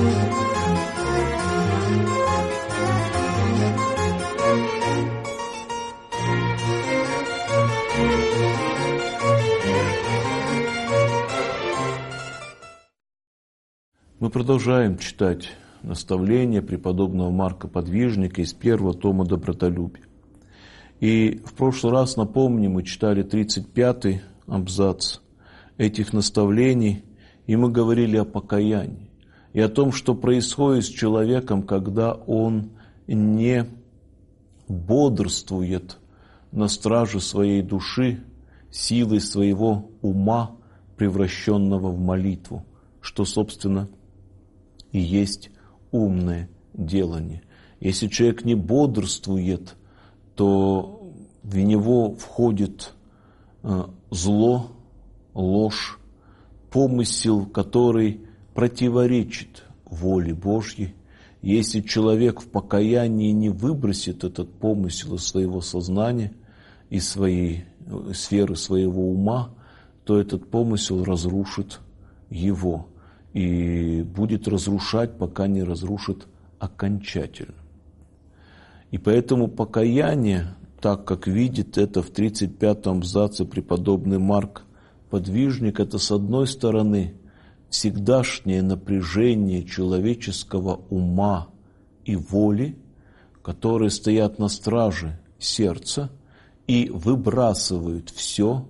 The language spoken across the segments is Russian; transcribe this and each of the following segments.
Мы продолжаем читать наставления преподобного Марка Подвижника из первого тома «Добротолюбие». И в прошлый раз, напомню, мы читали 35-й абзац этих наставлений, и мы говорили о покаянии и о том, что происходит с человеком, когда он не бодрствует на страже своей души, силой своего ума, превращенного в молитву, что, собственно, и есть умное делание. Если человек не бодрствует, то в него входит зло, ложь, помысел, который противоречит воле Божьей. Если человек в покаянии не выбросит этот помысел из своего сознания, из своей сферы своего ума, то этот помысел разрушит его и будет разрушать, пока не разрушит окончательно. И поэтому покаяние, так как видит это в 35-м абзаце преподобный Марк Подвижник, это, с одной стороны, всегдашнее напряжение человеческого ума и воли, которые стоят на страже сердца и выбрасывают все,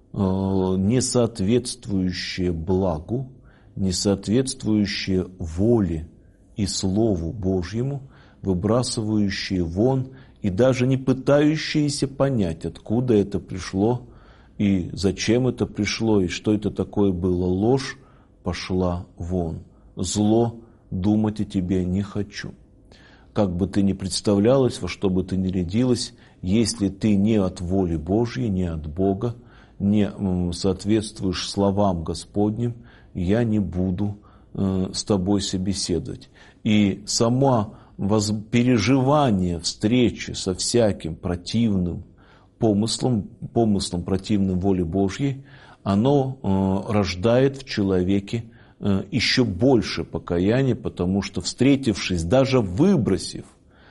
не соответствующее благу, не соответствующее воле и Слову Божьему, выбрасывающие вон и даже не пытающиеся понять, откуда это пришло и зачем это пришло, и что это такое было. Ложь пошла вон. Зло, думать о тебе не хочу. Как бы ты ни представлялась, во что бы ты ни рядилась, если ты не от воли Божьей, не от Бога, не соответствуешь словам Господним, я не буду с тобой собеседовать. И само переживание встречи со всяким противным помыслом противным воле Божьей, оно рождает в человеке еще больше покаяния, потому что, встретившись, даже выбросив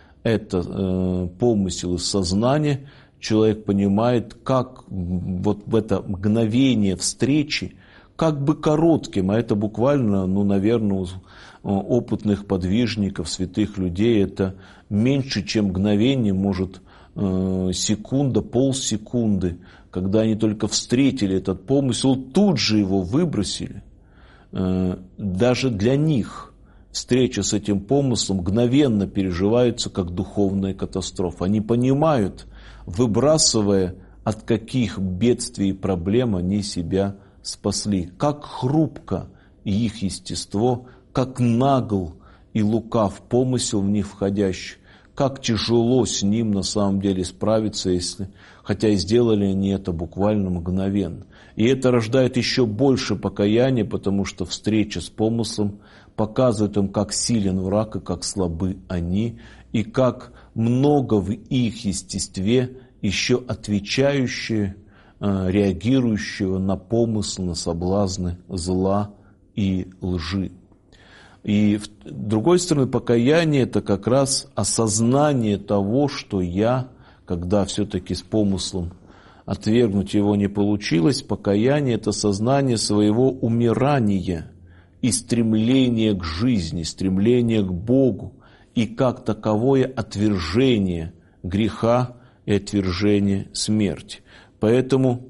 это помысел из сознания, человек понимает, как вот в это мгновение встречи, как бы коротким, а это буквально, наверное, у опытных подвижников, святых людей, это меньше, чем мгновение, может, секунда, полсекунды, когда они только встретили этот помысел, тут же его выбросили. Даже для них встреча с этим помыслом мгновенно переживается как духовная катастрофа. Они понимают, выбрасывая, от каких бедствий и проблем они себя спасли. Как хрупко их естество, как нагл и лукав помысел в них входящий, как тяжело с ним на самом деле справиться, хотя и сделали они это буквально мгновенно. И это рождает еще больше покаяния, потому что встреча с помыслом показывает им, как силен враг и как слабы они, и как много в их естестве еще отвечающие, реагирующего на помысл, на соблазны зла и лжи. И с другой стороны, покаяние – это как раз осознание того, что я, когда все-таки с помыслом отвергнуть его не получилось, покаяние – это сознание своего умирания и стремления к жизни, стремления к Богу, и как таковое отвержение греха и отвержение смерти. Поэтому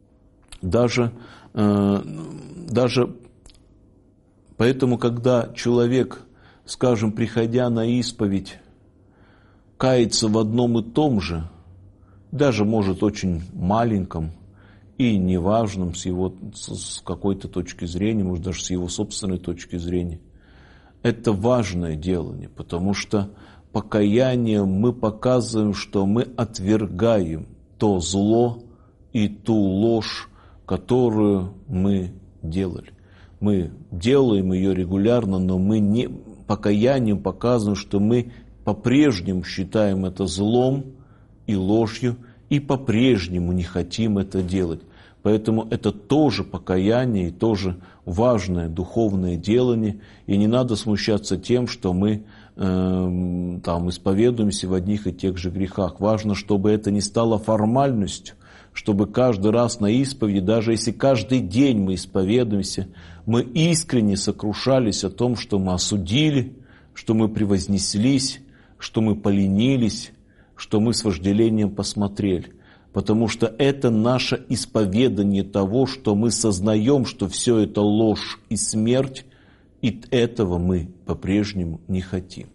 Поэтому, когда человек, скажем, приходя на исповедь, кается в одном и том же, даже, может, очень маленьком и неважном с какой-то точки зрения, может, даже с его собственной точки зрения, это важное делание, потому что покаянием мы показываем, что мы отвергаем то зло и ту ложь, которую мы делали. Мы делаем ее регулярно, но мы не покаянием показываем, что мы по-прежнему считаем это злом и ложью, и по-прежнему не хотим это делать. Поэтому это тоже покаяние и тоже важное духовное делание. И не надо смущаться тем, что мы исповедуемся в одних и тех же грехах. Важно, чтобы это не стало формальностью, чтобы каждый раз на исповеди, даже если каждый день мы исповедуемся, мы искренне сокрушались о том, что мы осудили, что мы превознеслись, что мы поленились, что мы с вожделением посмотрели. Потому что это наше исповедание того, что мы сознаем, что все это ложь и смерть, и этого мы по-прежнему не хотим.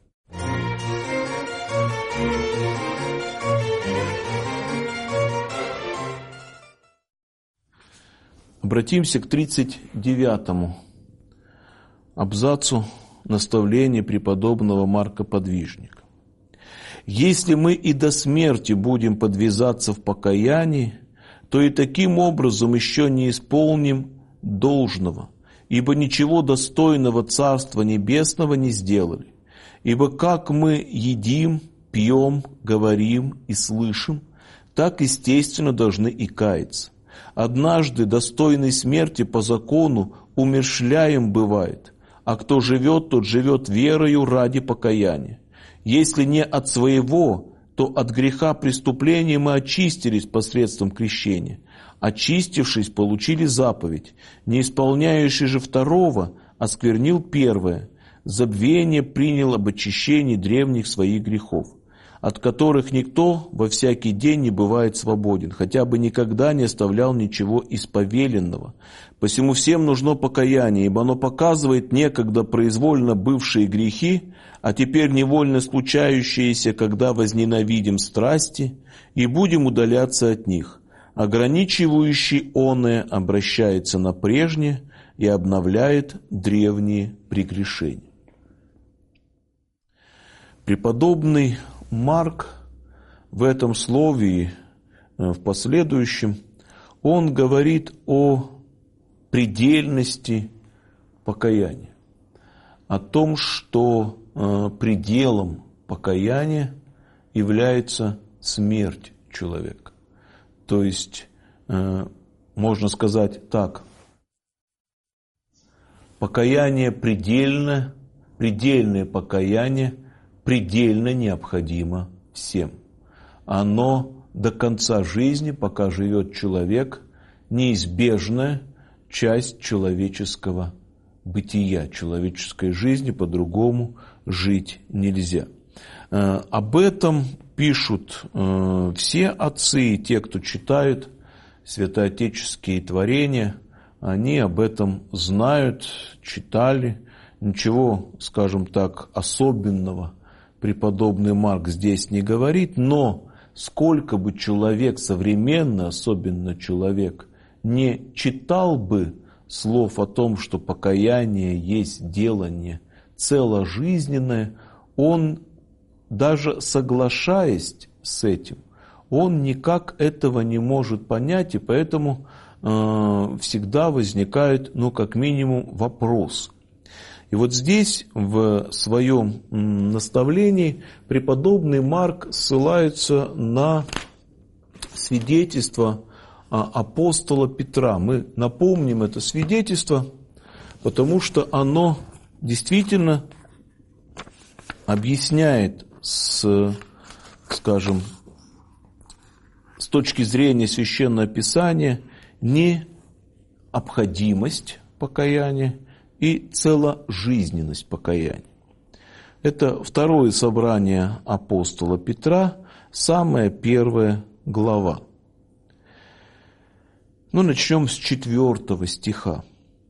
Обратимся к 39-му абзацу наставления преподобного Марка Подвижника. «Если мы и до смерти будем подвязаться в покаянии, то и таким образом еще не исполним должного, ибо ничего достойного Царства Небесного не сделали. Ибо как мы едим, пьем, говорим и слышим, так естественно должны и каяться. Однажды достойный смерти по закону умерщвляем бывает, а кто живет, тот живет верою ради покаяния. Если не от своего, то от греха преступления мы очистились посредством крещения. Очистившись, получили заповедь. Не исполняющий же второго осквернил первое. Забвение принял об очищении древних своих грехов, от которых никто во всякий день не бывает свободен, хотя бы никогда не оставлял ничего из повеленного. Посему всем нужно покаяние, ибо оно показывает некогда произвольно бывшие грехи, а теперь невольно случающиеся, когда возненавидим страсти и будем удаляться от них. Ограничивающий оное обращается на прежнее и обновляет древние прегрешения». Преподобный Марк в этом слове и в последующем, он говорит о предельности покаяния, о том, что пределом покаяния является смерть человека. То есть, можно сказать так, покаяние предельное покаяние предельно необходимо всем. Оно до конца жизни, пока живет человек, неизбежная часть человеческого бытия, человеческой жизни, по-другому жить нельзя. Об этом пишут все отцы и те, кто читают святоотеческие творения, они об этом знают, читали. Ничего, скажем так, особенного преподобный Марк здесь не говорит, но сколько бы человек современный, особенно человек, не читал бы слов о том, что покаяние есть делание целожизненное, он, даже соглашаясь с этим, он никак этого не может понять, и поэтому всегда возникает, как минимум, вопрос. И вот здесь, в своем наставлении, преподобный Марк ссылается на свидетельство апостола Петра. Мы напомним это свидетельство, потому что оно действительно объясняет, с точки зрения Священного Писания, необходимость покаяния и целожизненность покаяния. Это второе собрание апостола Петра, самая первая глава. Начнем с 4 стиха.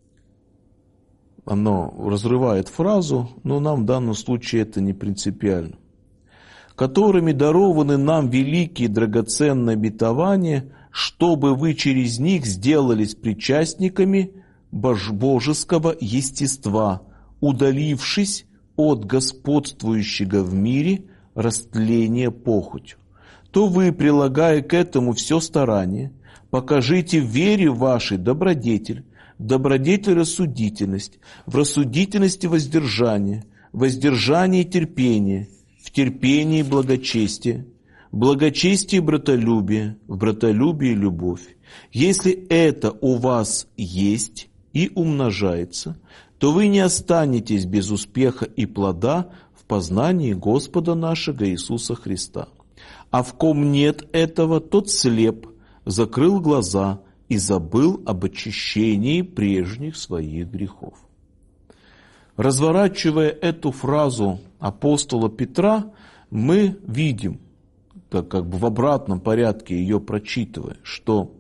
Оно разрывает фразу, но нам в данном случае это не принципиально. «Которыми дарованы нам великие драгоценные обетования, чтобы вы через них сделались причастниками божеского естества, удалившись от господствующего в мире растления похотью. То вы, прилагая к этому все старание, покажите в вере вашей добродетель, в добродетели рассудительность, в рассудительности воздержание, в воздержании терпение, в терпении благочестие, благочестие и братолюбие, в братолюбии любовь. Если это у вас есть и умножается, то вы не останетесь без успеха и плода в познании Господа нашего Иисуса Христа. А в ком нет этого, тот слеп, закрыл глаза и забыл об очищении прежних своих грехов. Разворачивая эту фразу апостола Петра, мы видим, так как бы в обратном порядке ее прочитывая, что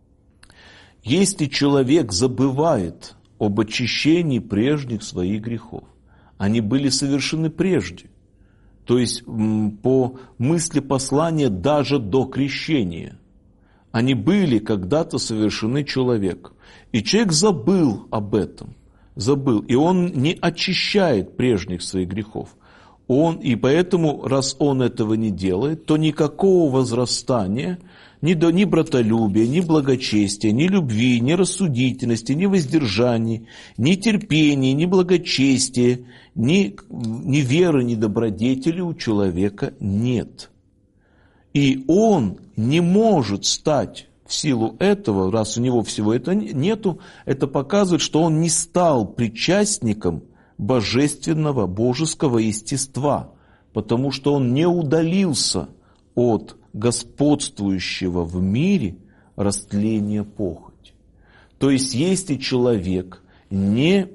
если человек забывает об очищении прежних своих грехов, они были совершены прежде, то есть по мысли послания даже до крещения, они были когда-то совершены человеком, и человек забыл об этом, и он не очищает прежних своих грехов. И поэтому, раз он этого не делает, то никакого возрастания, ни братолюбия, ни благочестия, ни любви, ни рассудительности, ни воздержания, ни терпения, ни благочестия, ни веры, ни добродетели у человека нет. И он не может стать в силу этого, раз у него всего этого нету, это показывает, что он не стал причастником божественного, божеского естества, потому что он не удалился от господствующего в мире растления похоти. То есть, если человек не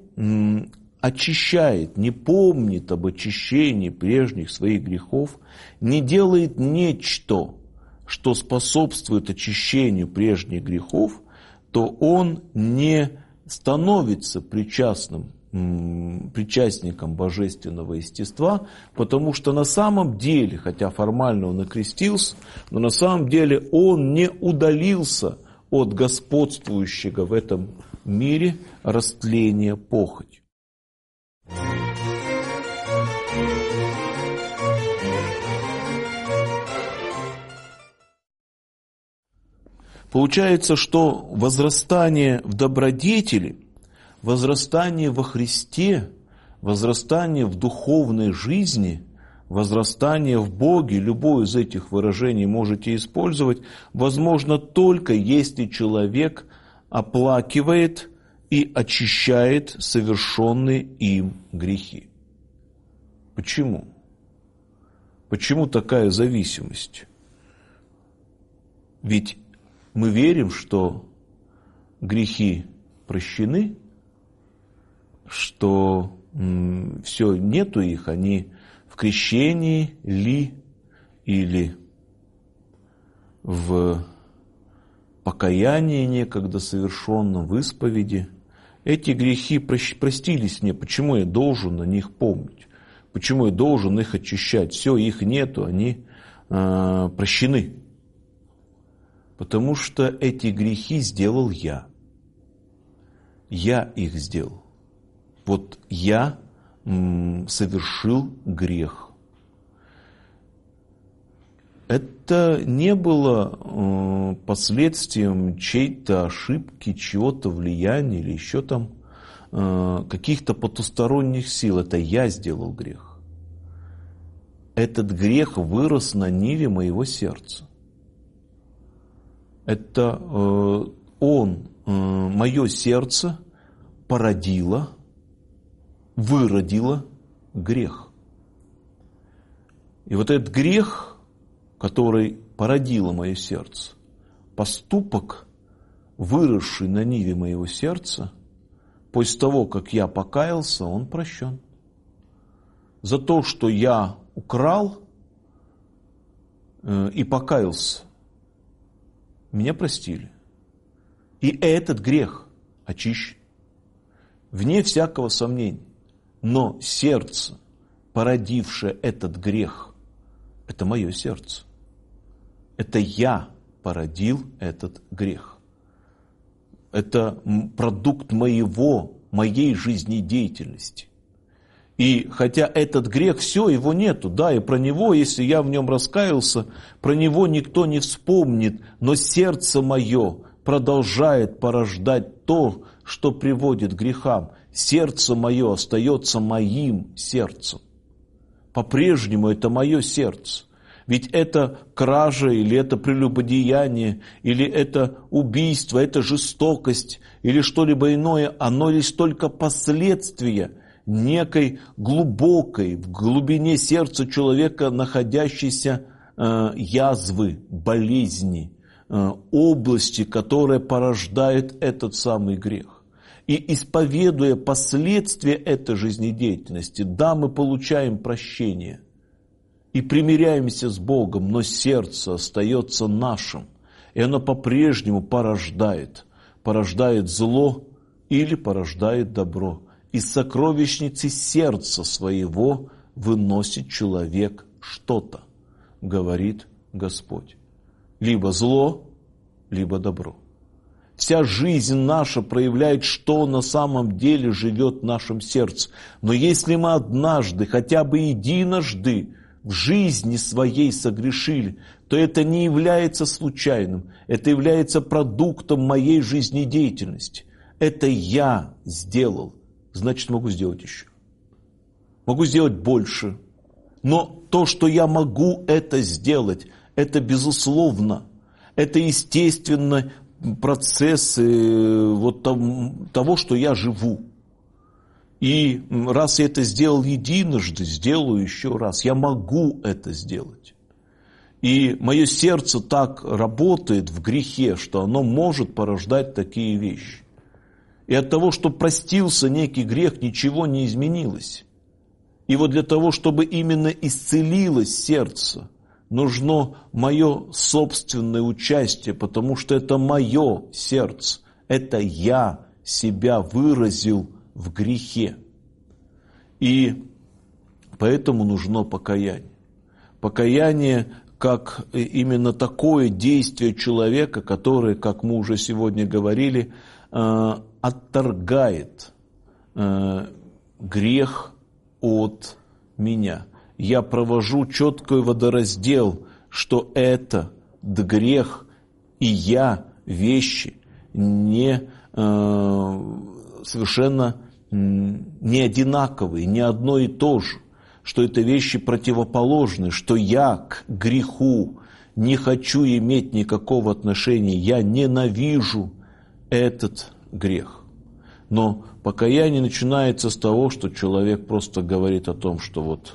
очищает, не помнит об очищении прежних своих грехов, не делает нечто, что способствует очищению прежних грехов, то он не становится причастником божественного естества, потому что на самом деле, хотя формально он окрестился, но на самом деле он не удалился от господствующего в этом мире растления похоти. Получается, что возрастание в добродетели, возрастание во Христе, возрастание в духовной жизни, возрастание в Боге, любое из этих выражений можете использовать, возможно только если человек оплакивает и очищает совершенные им грехи. Почему? Почему такая зависимость? Ведь мы верим, что грехи прощены, что все, нету их, они в крещении ли или в покаянии некогда совершенном, в исповеди. Эти грехи простились мне, почему я должен на них помнить? Почему я должен их очищать? Все, их нету, они прощены. Потому что эти грехи сделал я. Я их сделал. Вот я совершил грех. Это не было последствием чьей-то ошибки, чьего-то влияния или еще там каких-то потусторонних сил. Это я сделал грех. Этот грех вырос на ниве моего сердца. Это мое сердце выродило грех. И вот этот грех, который породило мое сердце, поступок, выросший на ниве моего сердца, после того, как я покаялся, он прощен. За то, что я украл и покаялся, меня простили. И этот грех очищен. Вне всякого сомнения. Но сердце, породившее этот грех, это мое сердце. Это я породил этот грех. Это продукт моей жизнедеятельности. И хотя этот грех, все, его нету, да, и про него, если я в нем раскаялся, про него никто не вспомнит, но сердце мое продолжает порождать то, что приводит к грехам. Сердце мое остается моим сердцем. По-прежнему это мое сердце. Ведь это кража, или это прелюбодеяние, или это убийство, это жестокость, или что-либо иное, оно лишь только последствия некой глубокой, в глубине сердца человека находящейся язвы, болезни, области, которая порождает этот самый грех. И исповедуя последствия этой жизнедеятельности, да, мы получаем прощение и примиряемся с Богом, но сердце остается нашим, и оно по-прежнему порождает зло или порождает добро. Из сокровищницы сердца своего выносит человек что-то, говорит Господь. Либо зло, либо добро. Вся жизнь наша проявляет, что на самом деле живет в нашем сердце. Но если мы однажды, хотя бы единожды в жизни своей согрешили, то это не является случайным. Это является продуктом моей жизнедеятельности. Это я сделал. Значит, могу сделать еще. Могу сделать больше. Но то, что я могу это сделать, это безусловно. Это естественно процессы вот того, что я живу. И раз я это сделал единожды, сделаю еще раз. Я могу это сделать. И мое сердце так работает в грехе, что оно может порождать такие вещи. И от того, что простился некий грех, ничего не изменилось. И вот для того, чтобы именно исцелилось сердце, нужно мое собственное участие, потому что это мое сердце. Это я себя выразил в грехе. И поэтому нужно покаяние. Покаяние как именно такое действие человека, которое, как мы уже сегодня говорили, отторгает грех от меня. Я провожу четкий водораздел, что это грех, и я вещи не совершенно не одинаковые, не одно и то же, что это вещи противоположные, что я к греху не хочу иметь никакого отношения, я ненавижу этот грех. Но покаяние начинается с того, что человек просто говорит о том, что вот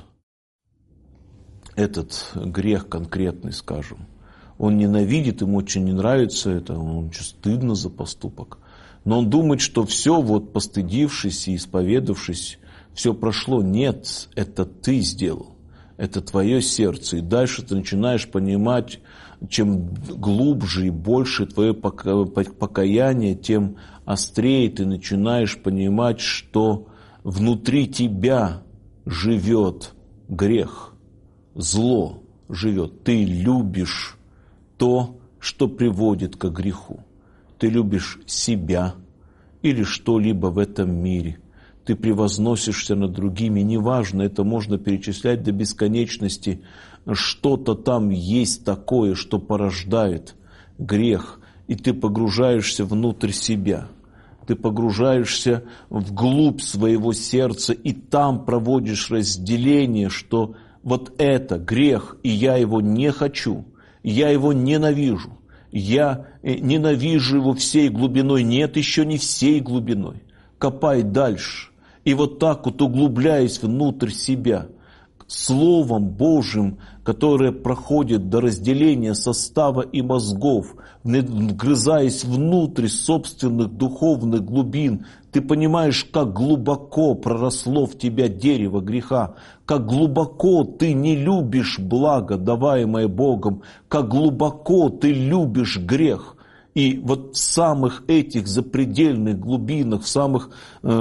этот грех конкретный, скажем, он ненавидит, ему очень не нравится это, ему очень стыдно за поступок. Но он думает, что все, вот постыдившись и исповедавшись, все прошло. Нет, это ты сделал, это твое сердце. И дальше ты начинаешь понимать, чем глубже и больше твое покаяние, тем острее ты начинаешь понимать, что внутри тебя живет грех, зло живет. Ты любишь то, что приводит к греху. Ты любишь себя или что-либо в этом мире. Ты превозносишься над другими. Неважно, это можно перечислять до бесконечности. Что-то там есть такое, что порождает грех. И ты погружаешься внутрь себя. Ты погружаешься вглубь своего сердца и там проводишь разделение, что вот это грех, и я его не хочу, я его ненавижу. Я ненавижу его всей глубиной. Нет, еще не всей глубиной. Копай дальше. И вот так вот, углубляясь внутрь себя, Словом Божьим, которое проходит до разделения состава и мозгов, вгрызаясь внутрь собственных духовных глубин, ты понимаешь, как глубоко проросло в тебя дерево греха, как глубоко ты не любишь благо, даваемое Богом, как глубоко ты любишь грех. И вот в самых этих запредельных глубинах, в самых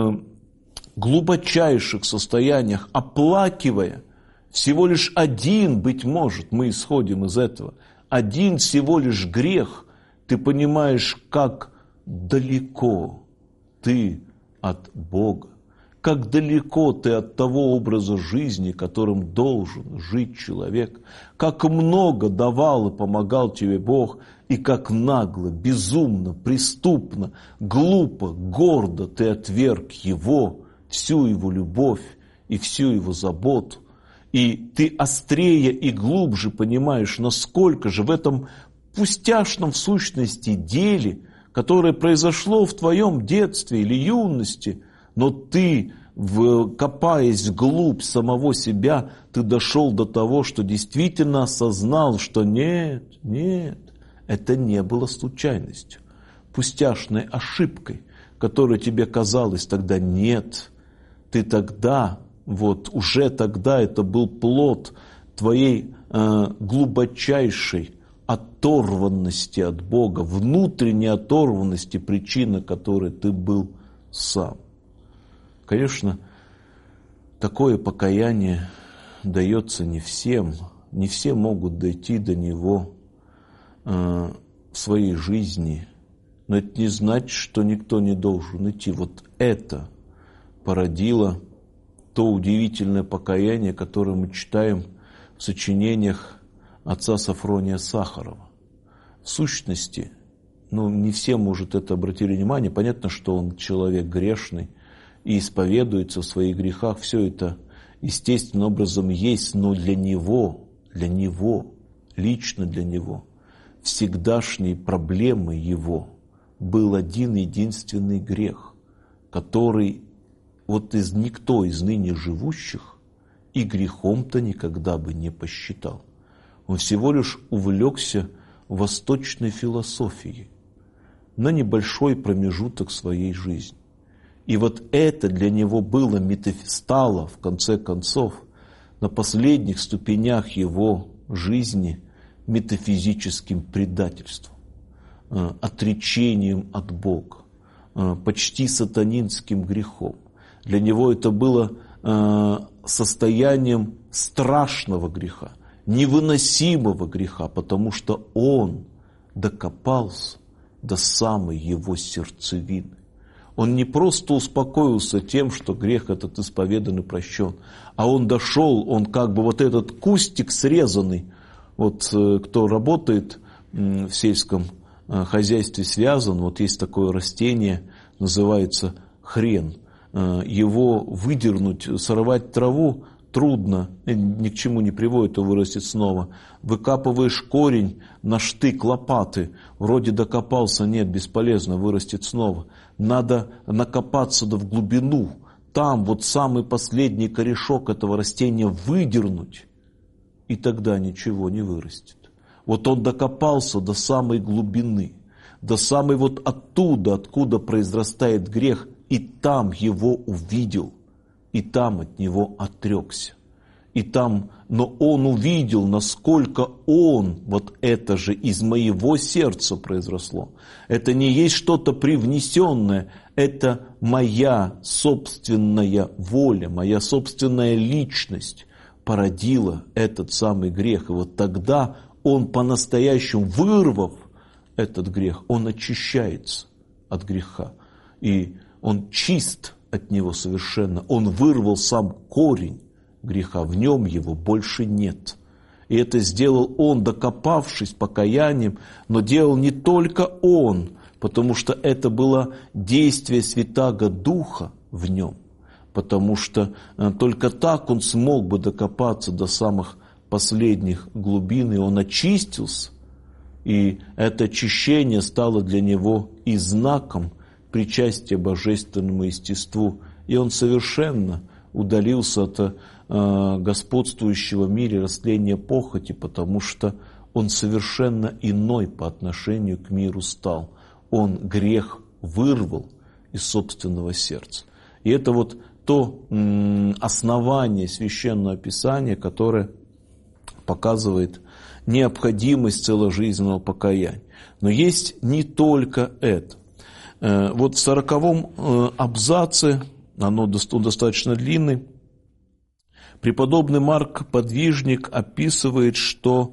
глубочайших состояниях, оплакивая, всего лишь один, быть может, мы исходим из этого, один всего лишь грех, ты понимаешь, как далеко ты от Бога, как далеко ты от того образа жизни, которым должен жить человек, как много давал и помогал тебе Бог, и как нагло, безумно, преступно, глупо, гордо ты отверг Его, всю Его любовь и всю Его заботу. И ты острее и глубже понимаешь, насколько же в этом пустяшном в сущности деле, которое произошло в твоем детстве или юности, но ты, копаясь вглубь самого себя, ты дошел до того, что действительно осознал, что нет, это не было случайностью, пустяшной ошибкой, которая тебе казалась тогда нет. Ты тогда, уже тогда это был плод твоей глубочайшей оторванности от Бога, внутренней оторванности, причина которой ты был сам. Конечно, такое покаяние дается не всем. Не все могут дойти до него в своей жизни. Но это не значит, что никто не должен идти. Это породило то удивительное покаяние, которое мы читаем в сочинениях отца Сафрония Сахарова. В сущности, не все, может, это обратили внимание. Понятно, что он человек грешный и исповедуется в своих грехах. Все это естественным образом есть, но для него, лично для него, всегдашней проблемой его был один единственный грех, который никто из ныне живущих и грехом-то никогда бы не посчитал. Он всего лишь увлекся восточной философией на небольшой промежуток своей жизни. И это для него стало, в конце концов, на последних ступенях его жизни метафизическим предательством, отречением от Бога, почти сатанинским грехом. Для него это было состоянием страшного греха, невыносимого греха, потому что он докопался до самой его сердцевины. Он не просто успокоился тем, что грех этот исповедан и прощен, а он дошел, он этот кустик срезанный, кто работает в сельском хозяйстве связан, есть такое растение, называется хрен. Его выдернуть, сорвать траву трудно, ни к чему не приводит, он вырастет снова. Выкапываешь корень на штык лопаты, вроде докопался, нет, бесполезно, вырастет снова. Надо накопаться в глубину, там самый последний корешок этого растения выдернуть, и тогда ничего не вырастет. Он докопался до самой глубины, до самой оттуда, откуда произрастает грех, и там его увидел, и там от него отрекся. Но он увидел, насколько это же из моего сердца произросло. Это не есть что-то привнесенное, это моя собственная воля, моя собственная личность породила этот самый грех. И тогда он по-настоящему, вырвав этот грех, он очищается от греха. И он чист от него совершенно. Он вырвал сам корень греха, в нем его больше нет. И это сделал он, докопавшись покаянием, но делал не только он, потому что это было действие Святаго Духа в нем, потому что только так он смог бы докопаться до самых последних глубин, и он очистился, и это очищение стало для него и знаком причастия божественному естеству, и он совершенно удалился от господствующего в мире растления похоти, потому что он совершенно иной по отношению к миру стал. Он грех вырвал из собственного сердца. И это то основание Священного Писания, которое показывает необходимость целожизненного покаяния. Но есть не только это. В 40-м абзаце, он достаточно длинный, преподобный Марк Подвижник описывает, что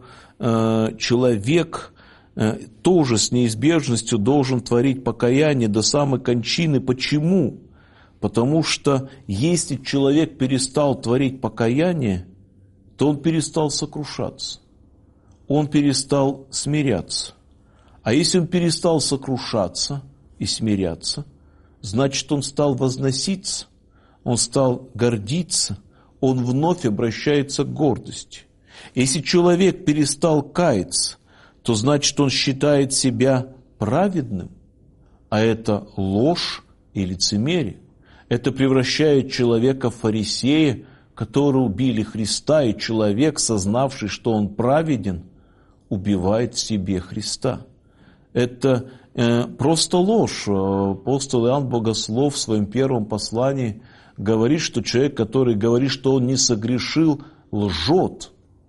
человек тоже с неизбежностью должен творить покаяние до самой кончины. Почему? Потому что если человек перестал творить покаяние, то он перестал сокрушаться, он перестал смиряться. А если он перестал сокрушаться и смиряться, значит, он стал возноситься, он стал гордиться, он вновь обращается к гордости. Если человек перестал каяться, то значит, он считает себя праведным, а это ложь и лицемерие. Это превращает человека в фарисея, которые убили Христа, и человек, сознавший, что он праведен, убивает в себе Христа. Это просто ложь. Апостол Иоанн Богослов в своем первом послании говорит, что человек, который говорит, что он не согрешил, лжет.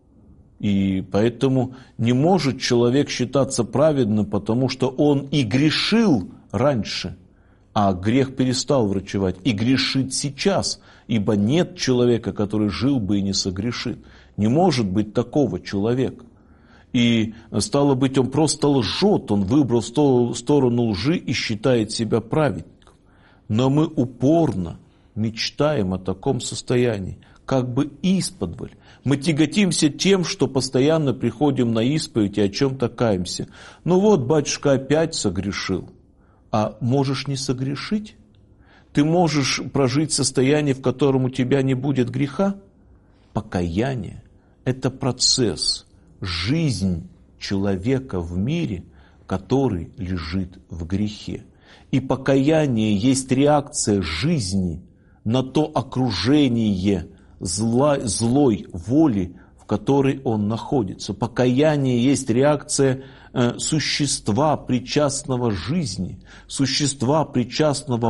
И поэтому не может человек считаться праведным, потому что он и грешил раньше, а грех перестал врачевать, и грешит сейчас, ибо нет человека, который жил бы и не согрешит. Не может быть такого человека. И, стало быть, он просто лжет, он выбрал сторону лжи и считает себя праведником. Но мы упорно мечтаем о таком состоянии, как бы исподволь. Мы тяготимся тем, что постоянно приходим на исповедь и о чем-то каемся. Ну вот, батюшка опять согрешил. А можешь не согрешить? Ты можешь прожить состояние, в котором у тебя не будет греха? Покаяние – это процесс, жизнь человека в мире, который лежит в грехе. И покаяние есть реакция жизни на то окружение злой воли, в которой он находится. Покаяние есть реакция существа, причастного жизни, существа, причастного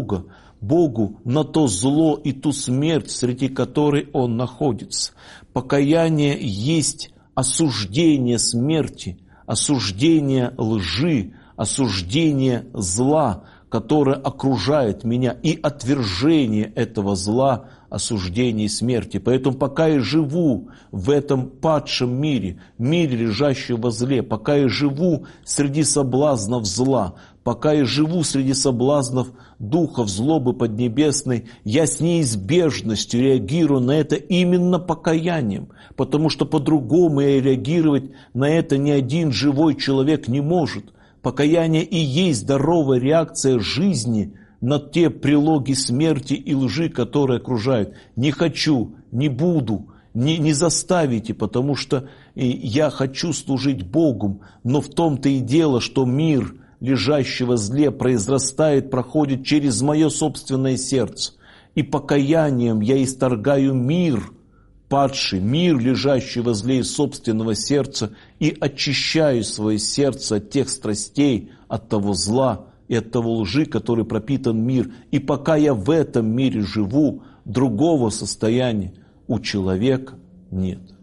Богу на то зло и ту смерть, среди которой он находится. Покаяние есть осуждение смерти, осуждение лжи, осуждение зла, которое окружает меня, и отвержение этого зла, осуждения и смерти. Поэтому пока я живу в этом падшем мире, мире, лежащем во зле, пока я живу среди соблазнов зла, пока я живу среди соблазнов духов злобы поднебесной, я с неизбежностью реагирую на это именно покаянием, потому что по-другому я реагировать на это ни один живой человек не может. Покаяние и есть здоровая реакция жизни на те прилоги смерти и лжи, которые окружают. Не хочу, не буду, не заставите, потому что я хочу служить Богу. Но в том-то и дело, что мир, лежащий во зле, произрастает, проходит через мое собственное сердце. И покаянием я исторгаю мир, падший, мир, лежащий во зле из собственного сердца, и очищаю свое сердце от тех страстей, от того зла и от того лжи, который пропитан мир. И пока я в этом мире живу, другого состояния у человека нет.